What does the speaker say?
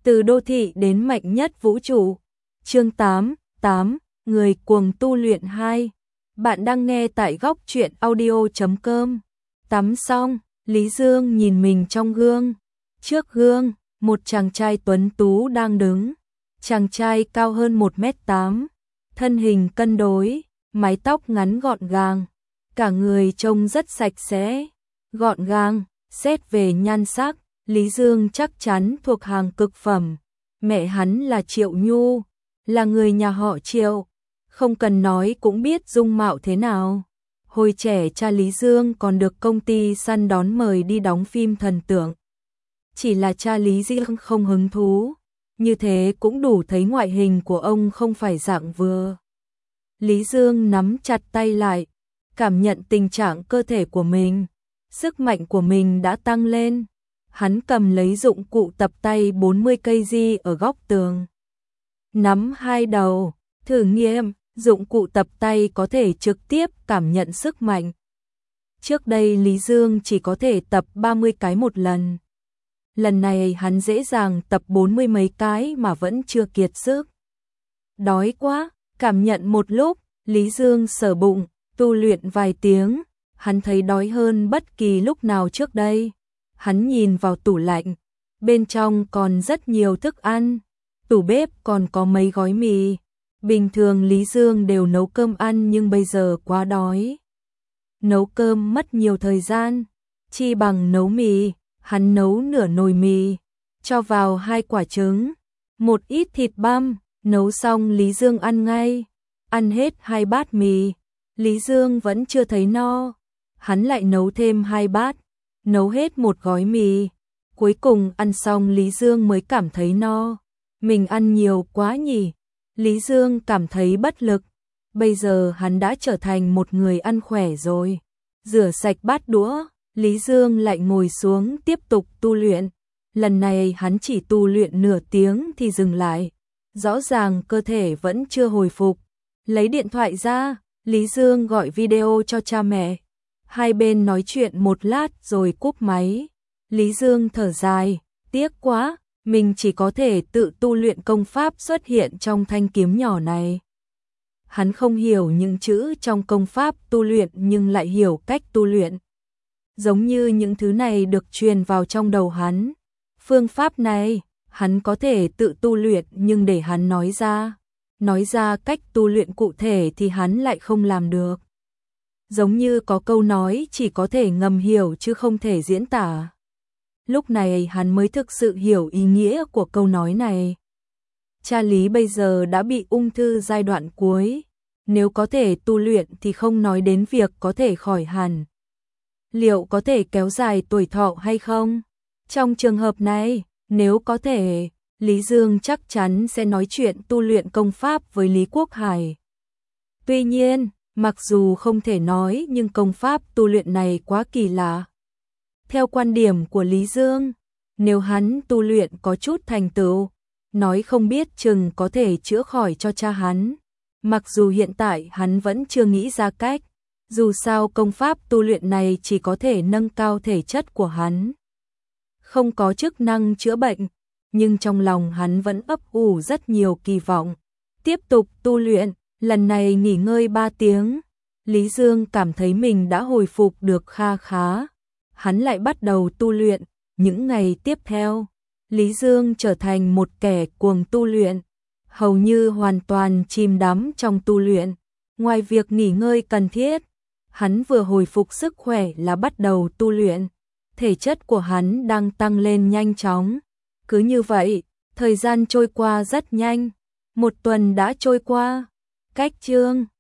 Từ đô thị đến mạnh nhất vũ trụ. Chương 8, Người cuồng tu luyện 2. Bạn đang nghe tại góc truyện audio.com. Tắm xong, Lý Dương nhìn mình trong gương. Trước gương, một chàng trai tuấn tú đang đứng. Chàng trai cao hơn 1m8, thân hình cân đối, mái tóc ngắn gọn gàng, cả người trông rất sạch sẽ, gọn gàng. Xét về nhan sắc, Lý Dương chắc chắn thuộc hàng cực phẩm. Mẹ hắn là Triệu Nhu, là người nhà họ Triệu, không cần nói cũng biết dung mạo thế nào. Hồi trẻ cha Lý Dương còn được công ty săn đón mời đi đóng phim thần tượng. Chỉ là cha Lý Dương không hứng thú, như thế cũng đủ thấy ngoại hình của ông không phải dạng vừa. Lý Dương nắm chặt tay lại, cảm nhận tình trạng cơ thể của mình, sức mạnh của mình đã tăng lên. Hắn cầm lấy dụng cụ tập tay 40 kg ở góc tường. Nắm hai đầu, thử nghiệm, dụng cụ tập tay có thể trực tiếp cảm nhận sức mạnh. Trước đây Lý Dương chỉ có thể tập 30 cái một lần. Lần này hắn dễ dàng tập 40 mấy cái mà vẫn chưa kiệt sức. Đói quá, cảm nhận một lúc, Lý Dương sờ bụng, tu luyện vài tiếng, hắn thấy đói hơn bất kỳ lúc nào trước đây. Hắn nhìn vào tủ lạnh, bên trong còn rất nhiều thức ăn, tủ bếp còn có mấy gói mì. Bình thường Lý Dương đều nấu cơm ăn nhưng bây giờ quá đói. Nấu cơm mất nhiều thời gian, chi bằng nấu mì. Hắn nấu nửa nồi mì, cho vào 2 quả trứng, một ít thịt băm, nấu xong Lý Dương ăn ngay. Ăn hết 2 bát mì, Lý Dương vẫn chưa thấy no. Hắn lại nấu thêm 2 bát, nấu hết một gói mì. Cuối cùng ăn xong Lý Dương mới cảm thấy no. Mình ăn nhiều quá nhỉ? Lý Dương cảm thấy bất lực. Bây giờ hắn đã trở thành một người ăn khỏe rồi. Rửa sạch bát đũa, Lý Dương lại ngồi xuống tiếp tục tu luyện. Lần này hắn chỉ tu luyện nửa tiếng thì dừng lại. Rõ ràng cơ thể vẫn chưa hồi phục. Lấy điện thoại ra, Lý Dương gọi video cho cha mẹ. Hai bên nói chuyện một lát rồi cúp máy. Lý Dương thở dài, tiếc quá, mình chỉ có thể tự tu luyện công pháp xuất hiện trong thanh kiếm nhỏ này. Hắn không hiểu những chữ trong công pháp tu luyện nhưng lại hiểu cách tu luyện. Giống như những thứ này được truyền vào trong đầu hắn. Phương pháp này, hắn có thể tự tu luyện nhưng để hắn nói ra cách tu luyện cụ thể thì hắn lại không làm được. Giống như có câu nói chỉ có thể ngầm hiểu chứ không thể diễn tả. Lúc này hắn mới thực sự hiểu ý nghĩa của câu nói này. Cha Lý bây giờ đã bị ung thư giai đoạn cuối. Nếu có thể tu luyện thì không nói đến việc có thể khỏi hẳn. Liệu có thể kéo dài tuổi thọ hay không? Trong trường hợp này, nếu có thể, Lý Dương chắc chắn sẽ nói chuyện tu luyện công pháp với Lý Quốc Hải. Tuy nhiên, mặc dù không thể nói nhưng công pháp tu luyện này quá kỳ lạ. Theo quan điểm của Lý Dương, nếu hắn tu luyện có chút thành tựu, nói không biết chừng có thể chữa khỏi cho cha hắn. Mặc dù hiện tại hắn vẫn chưa nghĩ ra cách, dù sao công pháp tu luyện này chỉ có thể nâng cao thể chất của hắn. Không có chức năng chữa bệnh, nhưng trong lòng hắn vẫn ấp ủ rất nhiều kỳ vọng. Tiếp tục tu luyện, lần này nghỉ ngơi 3 tiếng. Lý Dương cảm thấy mình đã hồi phục được kha khá. Hắn lại bắt đầu tu luyện. Những ngày tiếp theo, Lý Dương trở thành một kẻ cuồng tu luyện. Hầu như hoàn toàn chìm đắm trong tu luyện. Ngoài việc nghỉ ngơi cần thiết, hắn vừa hồi phục sức khỏe là bắt đầu tu luyện. Thể chất của hắn đang tăng lên nhanh chóng. Cứ như vậy, thời gian trôi qua rất nhanh. 1 tuần đã trôi qua. Cách chương